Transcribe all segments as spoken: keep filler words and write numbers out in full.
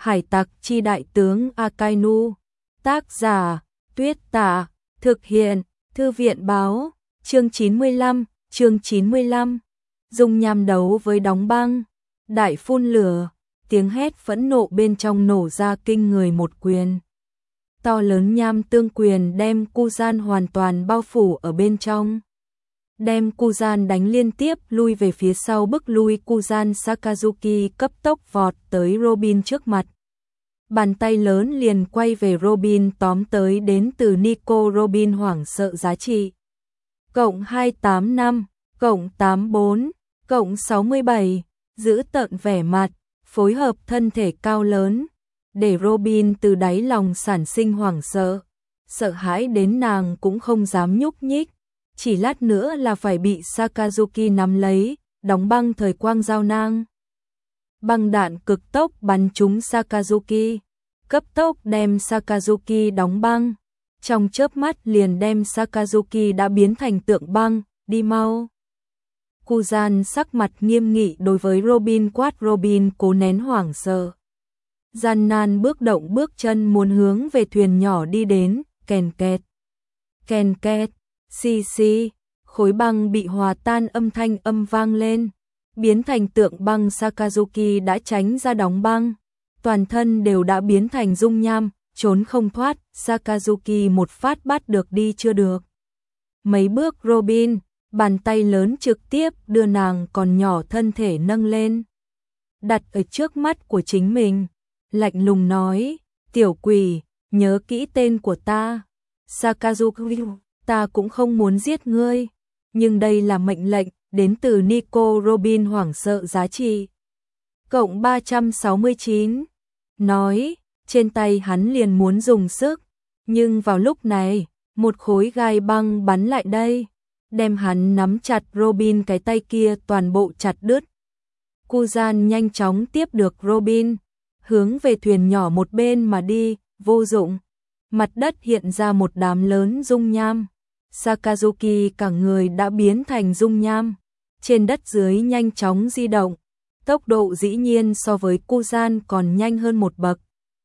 Hải tặc chi đại tướng Akainu. Tác giả, Tuyết Tả. Thực hiện, Thư viện báo. Chương chín mươi lăm, chương chín mươi lăm. Dung nham đấu với đóng băng. Đại phun lửa, tiếng hét phẫn nộ bên trong nổ ra kinh người một quyền. To lớn nham tương quyền đem Kuzan hoàn toàn bao phủ ở bên trong. Đem Kuzan đánh liên tiếp lui về phía sau, bức lui Kuzan. Sakazuki cấp tốc vọt tới Robin trước mặt. Bàn tay lớn liền quay về Robin tóm tới đến từ Nico. Robin hoảng sợ giá trị. Cộng hai tám năm, cộng tám bốn, cộng sáu mươi bảy, giữ tợn vẻ mặt, phối hợp thân thể cao lớn, để Robin từ đáy lòng sản sinh hoảng sợ. Sợ hãi đến nàng cũng không dám nhúc nhích, chỉ lát nữa là phải bị Sakazuki nắm lấy, đóng băng thời quang giao nang. Băng đạn cực tốc bắn trúng Sakazuki, cấp tốc đem Sakazuki đóng băng. Trong chớp mắt liền đem Sakazuki đã biến thành tượng băng, đi mau. Kuzan sắc mặt nghiêm nghị đối với Robin quát. Robin cố nén hoảng sợ, gian nan bước động bước chân muốn hướng về thuyền nhỏ đi đến. Kèn kẹt, kèn kẹt, xì xì, khối băng bị hòa tan, âm thanh âm vang lên, biến thành tượng băng. Sakazuki đã tránh ra đóng băng, toàn thân đều đã biến thành dung nham, trốn không thoát. Sakazuki một phát bắt được đi chưa được mấy bước Robin, bàn tay lớn trực tiếp đưa nàng còn nhỏ thân thể nâng lên, đặt ở trước mắt của chính mình, lạnh lùng nói: tiểu quỷ, nhớ kỹ tên của ta. Sakazuki, ta cũng không muốn giết ngươi, nhưng đây là mệnh lệnh đến từ Nico. Robin hoảng sợ giá trị. Cộng ba trăm sáu mươi chín. Nói, trên tay hắn liền muốn dùng sức, nhưng vào lúc này, một khối gai băng bắn lại đây, đem hắn nắm chặt. Robin cái tay kia toàn bộ chặt đứt. Kuzan nhanh chóng tiếp được Robin, hướng về thuyền nhỏ một bên mà đi. Vô dụng, mặt đất hiện ra một đám lớn dung nham. Sakazuki cả người đã biến thành dung nham, trên đất dưới nhanh chóng di động, tốc độ dĩ nhiên so với Kuzan còn nhanh hơn một bậc.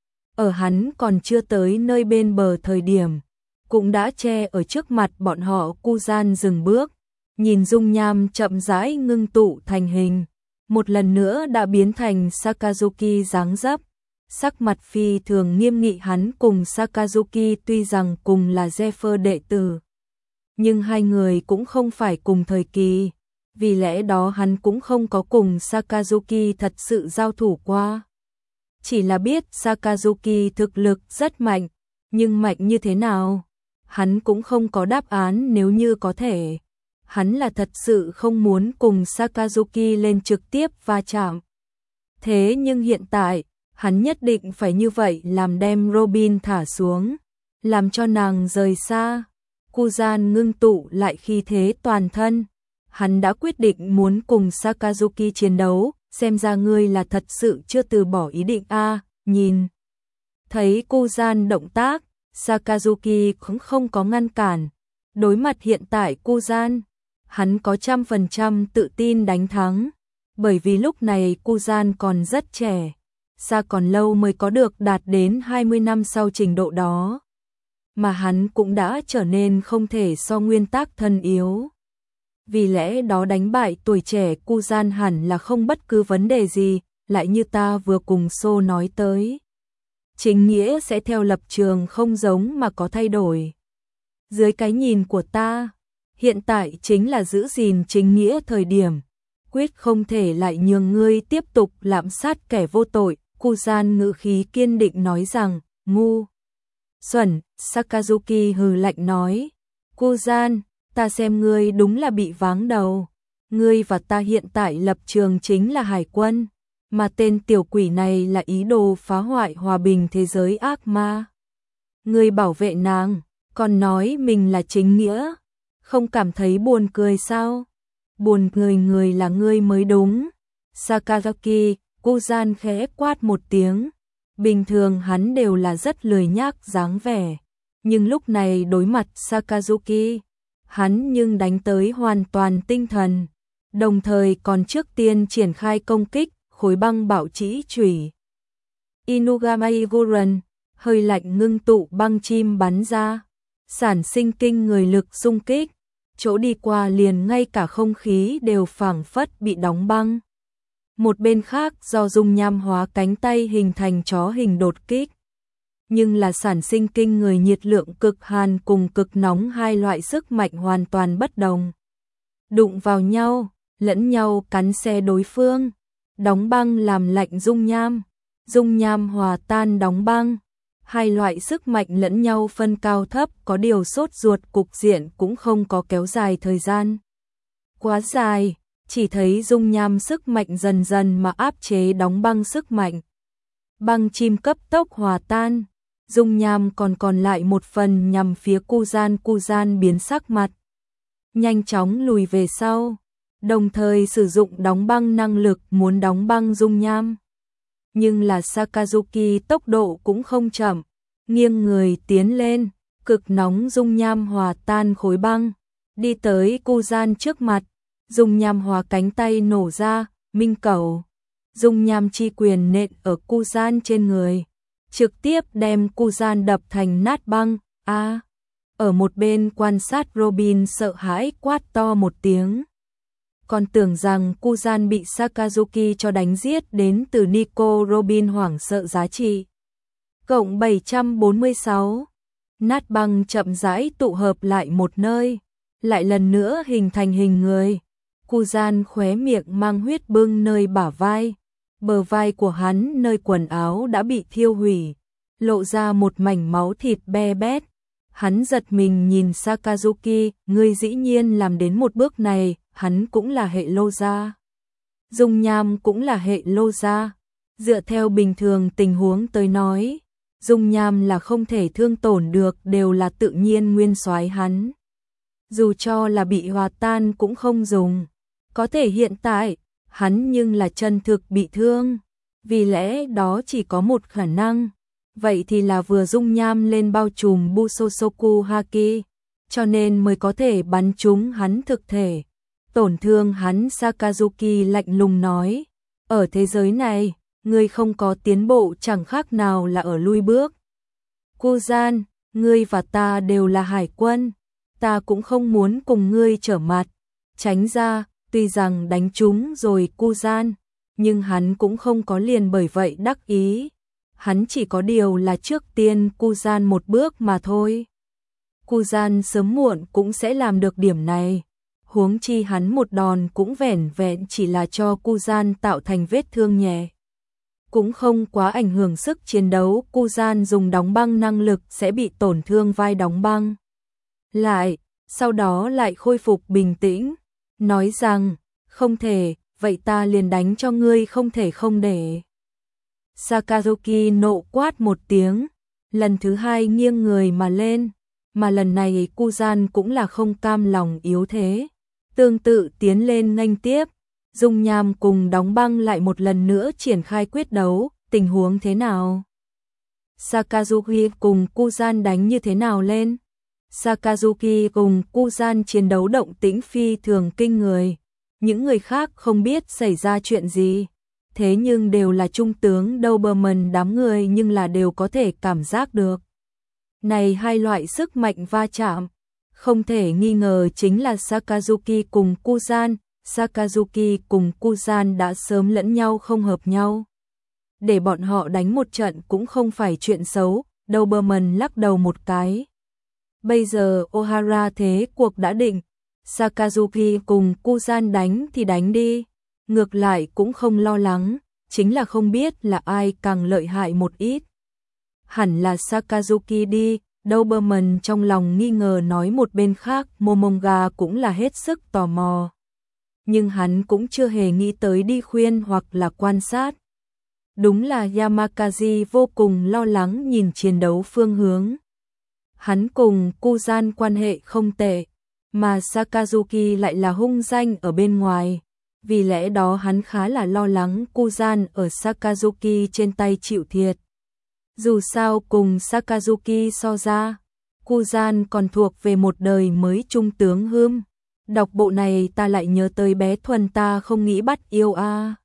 Ở hắn còn chưa tới nơi bên bờ thời điểm, cũng đã che ở trước mặt bọn họ. Kuzan dừng bước, nhìn dung nham chậm rãi ngưng tụ thành hình, một lần nữa đã biến thành Sakazuki dáng dấp. Sắc mặt phi thường nghiêm nghị. Hắn cùng Sakazuki tuy rằng cùng là Zephyr đệ tử, nhưng hai người cũng không phải cùng thời kỳ, vì lẽ đó hắn cũng không có cùng Sakazuki thật sự giao thủ qua. Chỉ là biết Sakazuki thực lực rất mạnh, nhưng mạnh như thế nào, hắn cũng không có đáp án. Nếu như có thể, hắn là thật sự không muốn cùng Sakazuki lên trực tiếp va chạm. Thế nhưng hiện tại, hắn nhất định phải như vậy, làm đem Robin thả xuống, làm cho nàng rời xa. Kuzan ngưng tụ lại khí thế toàn thân, hắn đã quyết định muốn cùng Sakazuki chiến đấu. Xem ra ngươi là thật sự chưa từ bỏ ý định a. À, nhìn thấy Kuzan động tác, Sakazuki cũng không có ngăn cản. Đối mặt hiện tại Kuzan, hắn có trăm phần trăm tự tin đánh thắng, bởi vì lúc này Kuzan còn rất trẻ, xa còn lâu mới có được đạt đến hai mươi năm sau trình độ đó, mà hắn cũng đã trở nên không thể so nguyên tắc thân yếu. Vì lẽ đó đánh bại tuổi trẻ Kuzan hẳn là không bất cứ vấn đề gì. Lại như ta vừa cùng So nói tới, chính nghĩa sẽ theo lập trường không giống mà có thay đổi. Dưới cái nhìn của ta, hiện tại chính là giữ gìn chính nghĩa thời điểm, quyết không thể lại nhường ngươi tiếp tục lạm sát kẻ vô tội. Kuzan ngữ khí kiên định nói rằng: ngu xuẩn. Sakazuki hừ lạnh nói: Kuzan, ta xem ngươi đúng là bị váng đầu. Ngươi và ta hiện tại lập trường chính là hải quân, mà tên tiểu quỷ này là ý đồ phá hoại hòa bình thế giới ác ma. Ngươi bảo vệ nàng, còn nói mình là chính nghĩa, không cảm thấy buồn cười sao? Buồn cười người là ngươi mới đúng. Sakazuki, Kuzan khẽ quát một tiếng. Bình thường hắn đều là rất lười nhác dáng vẻ, nhưng lúc này đối mặt Sakazuki, hắn nhưng đánh tới hoàn toàn tinh thần, đồng thời còn trước tiên triển khai công kích khối băng bảo trĩ chủy. Inugamai Goran, hơi lạnh ngưng tụ băng chim bắn ra, sản sinh kinh người lực xung kích, chỗ đi qua liền ngay cả không khí đều phảng phất bị đóng băng. Một bên khác do dung nham hóa cánh tay hình thành chó hình đột kích, nhưng là sản sinh kinh người nhiệt lượng cực hàn cùng cực nóng, hai loại sức mạnh hoàn toàn bất đồng. Đụng vào nhau, lẫn nhau cắn xé đối phương, đóng băng làm lạnh dung nham, dung nham hòa tan đóng băng. Hai loại sức mạnh lẫn nhau phân cao thấp, có điều sốt ruột cục diện cũng không có kéo dài thời gian quá dài, chỉ thấy dung nham sức mạnh dần dần mà áp chế đóng băng sức mạnh. Băng chim cấp tốc hòa tan, dung nham còn còn lại một phần nhằm phía Kuzan. Kuzan biến sắc mặt, nhanh chóng lùi về sau, đồng thời sử dụng đóng băng năng lực muốn đóng băng dung nham. Nhưng là Sakazuki tốc độ cũng không chậm, nghiêng người tiến lên, cực nóng dung nham hòa tan khối băng, đi tới Kuzan trước mặt, dung nham hòa cánh tay nổ ra, minh cẩu, dung nham chi quyền nện ở Kuzan trên người, trực tiếp đem Kuzan đập thành nát băng. A, à, ở một bên quan sát Robin sợ hãi quát to một tiếng. Còn tưởng rằng Kuzan bị Sakazuki cho đánh giết đến từ Nico. Robin hoảng sợ giá trị cộng bảy trăm bốn mươi sáu. Nát băng chậm rãi tụ hợp lại một nơi, lại lần nữa hình thành hình người. Kuzan khóe miệng mang huyết bưng nơi bả vai, bờ vai của hắn nơi quần áo đã bị thiêu hủy, lộ ra một mảnh máu thịt be bét. Hắn giật mình nhìn Sakazuki, ngươi dĩ nhiên làm đến một bước này. Hắn cũng là hệ lô gia, dung nham cũng là hệ lô gia. Dựa theo bình thường tình huống tới nói, dung nham là không thể thương tổn được, đều là tự nhiên nguyên soái hắn. Dù cho là bị hòa tan cũng không dùng. Có thể hiện tại, hắn nhưng là chân thực bị thương. Vì lẽ đó chỉ có một khả năng, vậy thì là vừa dung nham lên bao trùm Busosoku Haki, cho nên mới có thể bắn trúng hắn thực thể, tổn thương hắn. Sakazuki lạnh lùng nói, ở thế giới này, ngươi không có tiến bộ chẳng khác nào là ở lui bước. Kuzan, ngươi và ta đều là hải quân, ta cũng không muốn cùng ngươi trở mặt. Tránh ra, tuy rằng đánh trúng rồi Kuzan, nhưng hắn cũng không có liền bởi vậy đắc ý. Hắn chỉ có điều là trước tiên Kuzan một bước mà thôi. Kuzan sớm muộn cũng sẽ làm được điểm này. Huống chi hắn một đòn cũng vẻn vẹn chỉ là cho Kuzan tạo thành vết thương nhẹ, cũng không quá ảnh hưởng sức chiến đấu. Kuzan dùng đóng băng năng lực sẽ bị tổn thương vai đóng băng lại, sau đó lại khôi phục bình tĩnh, nói rằng, không thể, vậy ta liền đánh cho ngươi không thể không để. Sakazuki nộ quát một tiếng, lần thứ hai nghiêng người mà lên, mà lần này Kuzan cũng là không cam lòng yếu thế, tương tự tiến lên nghênh tiếp. Dung nham cùng đóng băng lại một lần nữa triển khai quyết đấu. Tình huống thế nào? Sakazuki cùng Kuzan đánh như thế nào lên? Sakazuki cùng Kuzan chiến đấu động tĩnh phi thường kinh người. Những người khác không biết xảy ra chuyện gì, thế nhưng đều là trung tướng Doberman đám người, nhưng là đều có thể cảm giác được. Này hai loại sức mạnh va chạm, không thể nghi ngờ chính là Sakazuki cùng Kuzan. Sakazuki cùng Kuzan đã sớm lẫn nhau không hợp nhau, để bọn họ đánh một trận cũng không phải chuyện xấu. Doberman lắc đầu một cái. Bây giờ Ohara thế cuộc đã định, Sakazuki cùng Kuzan đánh thì đánh đi, ngược lại cũng không lo lắng, chính là không biết là ai càng lợi hại một ít. Hẳn là Sakazuki đi, Doberman trong lòng nghi ngờ nói. Một bên khác Momonga cũng là hết sức tò mò, nhưng hắn cũng chưa hề nghĩ tới đi khuyên hoặc là quan sát. Đúng là Yamakazi vô cùng lo lắng nhìn chiến đấu phương hướng. Hắn cùng Kuzan quan hệ không tệ, mà Sakazuki lại là hung danh ở bên ngoài, vì lẽ đó hắn khá là lo lắng Kuzan ở Sakazuki trên tay chịu thiệt. Dù sao cùng Sakazuki so ra, Kuzan còn thuộc về một đời mới trung tướng hươm. Đọc bộ này ta lại nhớ tới bé Thuần ta không nghĩ bắt yêu a. À.